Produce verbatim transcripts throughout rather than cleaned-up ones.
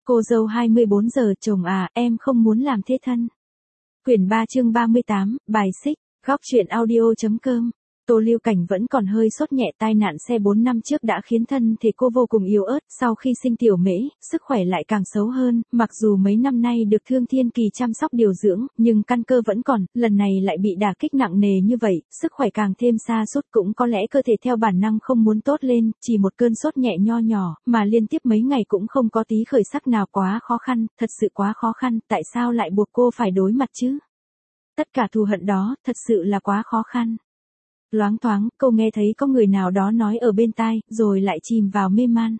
Cô dâu hai mươi bốn giờ, chồng à, em không muốn làm thế thân. Quyển ba chương ba mươi tám, bài xích, góc truyện audio.com. Tô Lưu Cảnh vẫn còn hơi sốt nhẹ, tai nạn xe bốn năm trước đã khiến thân thể cô vô cùng yếu ớt, sau khi sinh tiểu mễ, sức khỏe lại càng xấu hơn, mặc dù mấy năm nay được Thương Thiên Kỳ chăm sóc điều dưỡng, nhưng căn cơ vẫn còn, lần này lại bị đả kích nặng nề như vậy, sức khỏe càng thêm sa sút, cũng có lẽ cơ thể theo bản năng không muốn tốt lên, chỉ một cơn sốt nhẹ nho nhỏ, mà liên tiếp mấy ngày cũng không có tí khởi sắc nào, quá khó khăn, thật sự quá khó khăn, tại sao lại buộc cô phải đối mặt chứ? Tất cả thù hận đó, thật sự là quá khó khăn. Loáng thoáng, cô nghe thấy có người nào đó nói ở bên tai, rồi lại chìm vào mê man.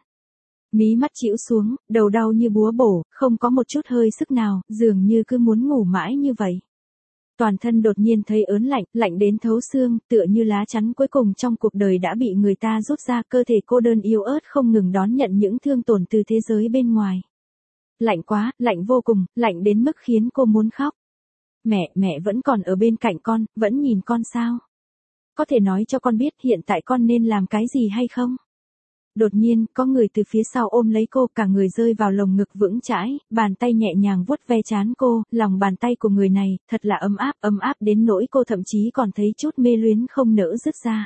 Mí mắt chĩu xuống, đầu đau như búa bổ, không có một chút hơi sức nào, dường như cứ muốn ngủ mãi như vậy. Toàn thân đột nhiên thấy ớn lạnh, lạnh đến thấu xương, tựa như lá chắn cuối cùng trong cuộc đời đã bị người ta rút ra, cơ thể cô đơn yếu ớt không ngừng đón nhận những thương tổn từ thế giới bên ngoài. Lạnh quá, lạnh vô cùng, lạnh đến mức khiến cô muốn khóc. Mẹ, mẹ vẫn còn ở bên cạnh con, vẫn nhìn con sao? Có thể nói cho con biết hiện tại con nên làm cái gì hay không? Đột nhiên, có người từ phía sau ôm lấy cô, cả người rơi vào lồng ngực vững chãi, bàn tay nhẹ nhàng vuốt ve trán cô, lòng bàn tay của người này, thật là ấm áp, ấm áp đến nỗi cô thậm chí còn thấy chút mê luyến không nỡ dứt ra.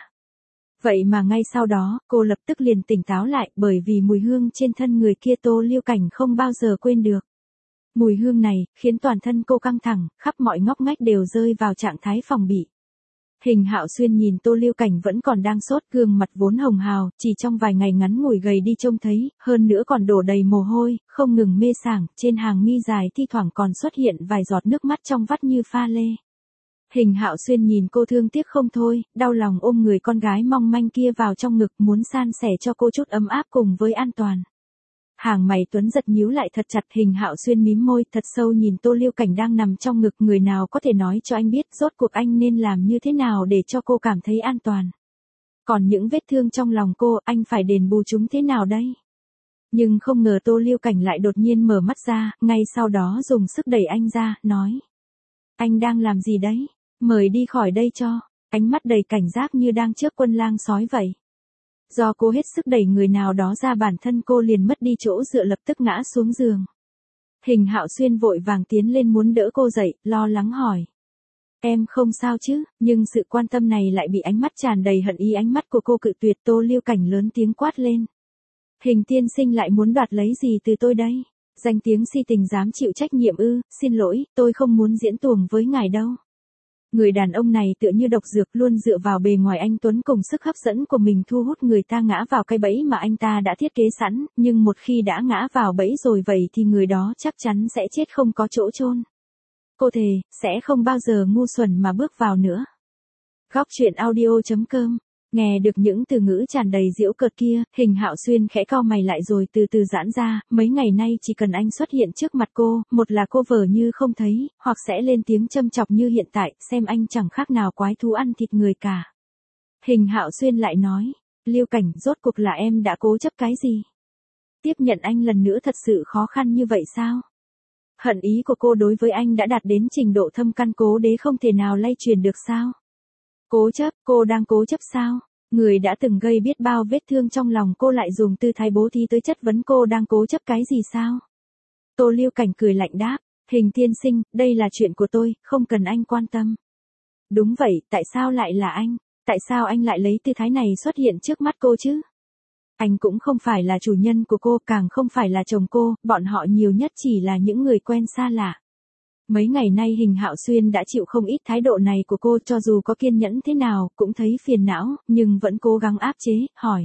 Vậy mà ngay sau đó, cô lập tức liền tỉnh táo lại, bởi vì mùi hương trên thân người kia Tô Lưu Cảnh không bao giờ quên được. Mùi hương này, khiến toàn thân cô căng thẳng, khắp mọi ngóc ngách đều rơi vào trạng thái phòng bị. Hình Hạo Xuyên nhìn Tô Lưu Cảnh vẫn còn đang sốt, gương mặt vốn hồng hào, chỉ trong vài ngày ngắn ngủi gầy đi trông thấy, hơn nữa còn đổ đầy mồ hôi, không ngừng mê sảng, trên hàng mi dài thi thoảng còn xuất hiện vài giọt nước mắt trong vắt như pha lê. Hình Hạo Xuyên nhìn cô thương tiếc không thôi, đau lòng ôm người con gái mong manh kia vào trong ngực, muốn san sẻ cho cô chút ấm áp cùng với an toàn. Hàng mày Tuấn giật nhíu lại thật chặt, Hình Hạo Xuyên mím môi thật sâu nhìn Tô Lưu Cảnh đang nằm trong ngực, người nào có thể nói cho anh biết rốt cuộc anh nên làm như thế nào để cho cô cảm thấy an toàn. Còn những vết thương trong lòng cô, anh phải đền bù chúng thế nào đây? Nhưng không ngờ Tô Lưu Cảnh lại đột nhiên mở mắt ra, ngay sau đó dùng sức đẩy anh ra, nói. Anh đang làm gì đấy? Mời đi khỏi đây cho. Ánh mắt đầy cảnh giác như đang trước quân lang sói vậy. Do cô hết sức đẩy người nào đó ra, bản thân cô liền mất đi chỗ dựa, lập tức ngã xuống giường. Hình Hạo Xuyên vội vàng tiến lên muốn đỡ cô dậy, lo lắng hỏi. Em không sao chứ? Nhưng sự quan tâm này lại bị ánh mắt tràn đầy hận ý ánh mắt của cô cự tuyệt. Tô Lưu Cảnh lớn tiếng quát lên. Hình tiên sinh lại muốn đoạt lấy gì từ tôi đây? Danh tiếng si tình dám chịu trách nhiệm ư? Xin lỗi, tôi không muốn diễn tuồng với ngài đâu. Người đàn ông này tựa như độc dược, luôn dựa vào bề ngoài anh tuấn cùng sức hấp dẫn của mình thu hút người ta ngã vào cái bẫy mà anh ta đã thiết kế sẵn, nhưng một khi đã ngã vào bẫy rồi vậy thì người đó chắc chắn sẽ chết không có chỗ chôn. Cô thề, sẽ không bao giờ ngu xuẩn mà bước vào nữa. Góc truyện audio.com. Nghe được những từ ngữ tràn đầy giễu cợt kia, Hình Hạo Xuyên khẽ cau mày lại rồi từ từ giãn ra, mấy ngày nay chỉ cần anh xuất hiện trước mặt cô, một là cô vờ như không thấy, hoặc sẽ lên tiếng châm chọc như hiện tại, xem anh chẳng khác nào quái thú ăn thịt người cả. Hình Hạo Xuyên lại nói, Lưu Cảnh, rốt cuộc là em đã cố chấp cái gì? Tiếp nhận anh lần nữa thật sự khó khăn như vậy sao? Hận ý của cô đối với anh đã đạt đến trình độ thâm căn cố đế không thể nào lay truyền được sao? Cố chấp, cô đang cố chấp sao? Người đã từng gây biết bao vết thương trong lòng cô lại dùng tư thái bố thí tới chất vấn cô đang cố chấp cái gì sao? Tô Lưu Cảnh cười lạnh đáp, Hình tiên sinh, đây là chuyện của tôi, không cần anh quan tâm. Đúng vậy, tại sao lại là anh? Tại sao anh lại lấy tư thái này xuất hiện trước mắt cô chứ? Anh cũng không phải là chủ nhân của cô, càng không phải là chồng cô, bọn họ nhiều nhất chỉ là những người quen xa lạ. Mấy ngày nay Hình Hạo Xuyên đã chịu không ít thái độ này của cô, cho dù có kiên nhẫn thế nào, cũng thấy phiền não, nhưng vẫn cố gắng áp chế, hỏi.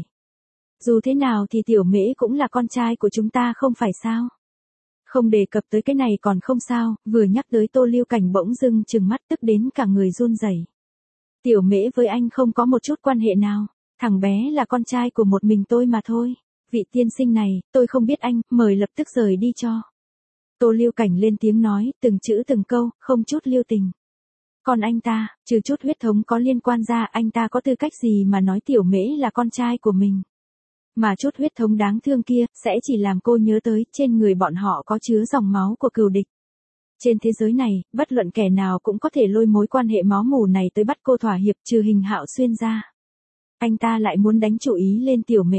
Dù thế nào thì Tiểu Mễ cũng là con trai của chúng ta không phải sao? Không đề cập tới cái này còn không sao, vừa nhắc tới Tô Lưu Cảnh bỗng dưng trừng mắt tức đến cả người run rẩy. Tiểu Mễ với anh không có một chút quan hệ nào, thằng bé là con trai của một mình tôi mà thôi. Vị tiên sinh này, tôi không biết anh, mời lập tức rời đi cho. Tô Lưu Cảnh lên tiếng nói, từng chữ từng câu, không chút lưu tình. Còn anh ta, trừ chút huyết thống có liên quan ra, anh ta có tư cách gì mà nói Tiểu Mễ là con trai của mình? Mà chút huyết thống đáng thương kia, sẽ chỉ làm cô nhớ tới, trên người bọn họ có chứa dòng máu của cừu địch. Trên thế giới này, bất luận kẻ nào cũng có thể lôi mối quan hệ máu mủ này tới bắt cô thỏa hiệp, trừ Hình Hạo Xuyên ra. Anh ta lại muốn đánh chủ ý lên Tiểu Mễ.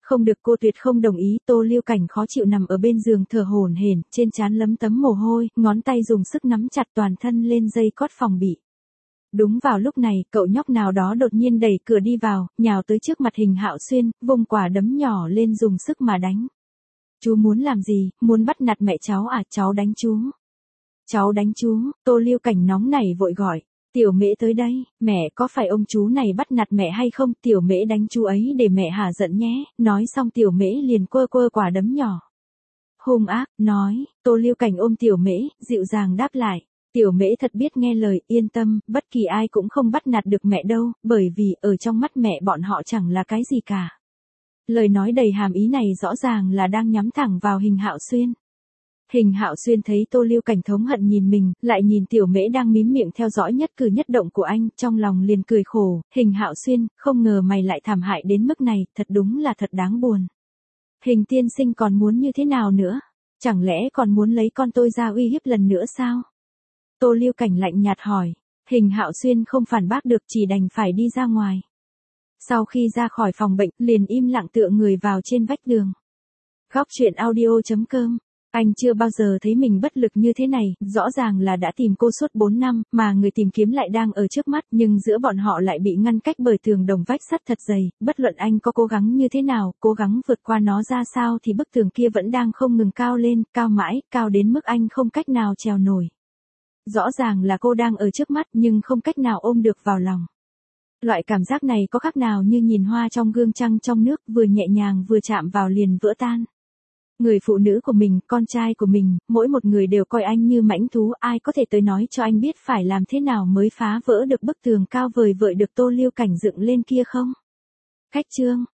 Không được, cô tuyệt không đồng ý. Tô Lưu Cảnh khó chịu nằm ở bên giường thở hổn hển, trên trán lấm tấm mồ hôi, ngón tay dùng sức nắm chặt toàn thân lên dây cót phòng bị. Đúng vào lúc này, cậu nhóc nào đó đột nhiên đẩy cửa đi vào, nhào tới trước mặt Hình Hạo Xuyên, vung quả đấm nhỏ lên dùng sức mà đánh. Chú muốn làm gì, muốn bắt nạt mẹ cháu à, cháu đánh chú. Cháu đánh chú, Tô Lưu Cảnh nóng nảy vội gọi. Tiểu Mễ tới đây, mẹ có phải ông chú này bắt nạt mẹ hay không, Tiểu Mễ đánh chú ấy để mẹ hả giận nhé, nói xong Tiểu Mễ liền quơ quơ quả đấm nhỏ. Hung ác, nói, Tô Lưu Cảnh ôm Tiểu Mễ, dịu dàng đáp lại. Tiểu Mễ thật biết nghe lời, yên tâm, bất kỳ ai cũng không bắt nạt được mẹ đâu, bởi vì ở trong mắt mẹ bọn họ chẳng là cái gì cả. Lời nói đầy hàm ý này rõ ràng là đang nhắm thẳng vào Hình Hạo Xuyên. Hình Hạo Xuyên thấy Tô Lưu Cảnh thống hận nhìn mình, lại nhìn Tiểu Mễ đang mím miệng theo dõi nhất cử nhất động của anh, trong lòng liền cười khổ. Hình Hạo Xuyên, không ngờ mày lại thảm hại đến mức này, thật đúng là thật đáng buồn. Hình tiên sinh còn muốn như thế nào nữa? Chẳng lẽ còn muốn lấy con tôi ra uy hiếp lần nữa sao? Tô Lưu Cảnh lạnh nhạt hỏi. Hình Hạo Xuyên không phản bác được, chỉ đành phải đi ra ngoài. Sau khi ra khỏi phòng bệnh, liền im lặng tựa người vào trên vách tường. Góc truyện audio chấm com. Anh chưa bao giờ thấy mình bất lực như thế này, rõ ràng là đã tìm cô suốt bốn năm, mà người tìm kiếm lại đang ở trước mắt, nhưng giữa bọn họ lại bị ngăn cách bởi tường đồng vách sắt thật dày, bất luận anh có cố gắng như thế nào, cố gắng vượt qua nó ra sao thì bức tường kia vẫn đang không ngừng cao lên, cao mãi, cao đến mức anh không cách nào trèo nổi. Rõ ràng là cô đang ở trước mắt nhưng không cách nào ôm được vào lòng. Loại cảm giác này có khác nào như nhìn hoa trong gương trăng trong nước, vừa nhẹ nhàng vừa chạm vào liền vỡ tan. Người phụ nữ của mình, con trai của mình, mỗi một người đều coi anh như mãnh thú, ai có thể tới nói cho anh biết phải làm thế nào mới phá vỡ được bức tường cao vời vợi được Tô Lưu Cảnh dựng lên kia không? Khách chương